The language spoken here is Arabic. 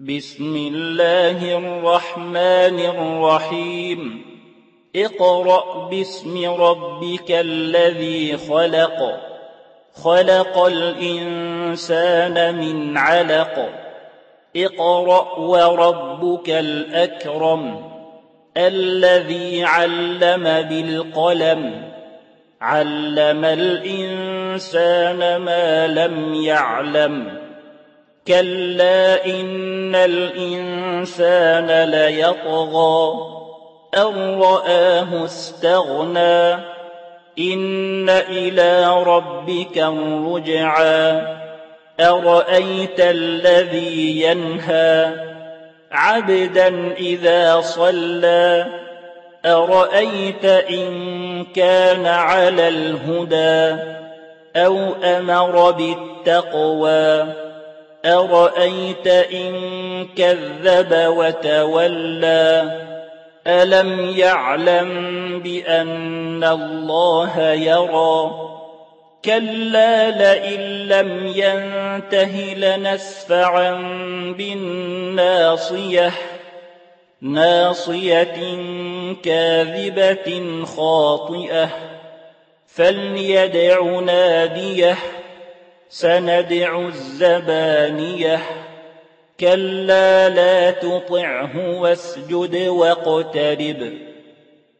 بسم الله الرحمن الرحيم اقرأ باسم ربك الذي خلق خلق الإنسان من علق اقرأ وربك الأكرم الذي علم بالقلم علم الإنسان ما لم يعلم كلا إن الإنسان ليطغى أن رآه استغنى إن إلى ربك الرجعى أرأيت الذي ينهى عبدا إذا صلى أرأيت إن كان على الهدى أو أمر بالتقوى أرأيت إن كذب وتولى ألم يعلم بأن الله يرى كلا لئن لم ينته لنسفعا بالناصية ناصية كاذبة خاطئة فليدع ناديه سندع الزبانية كلا لا تطعه واسجد واقترب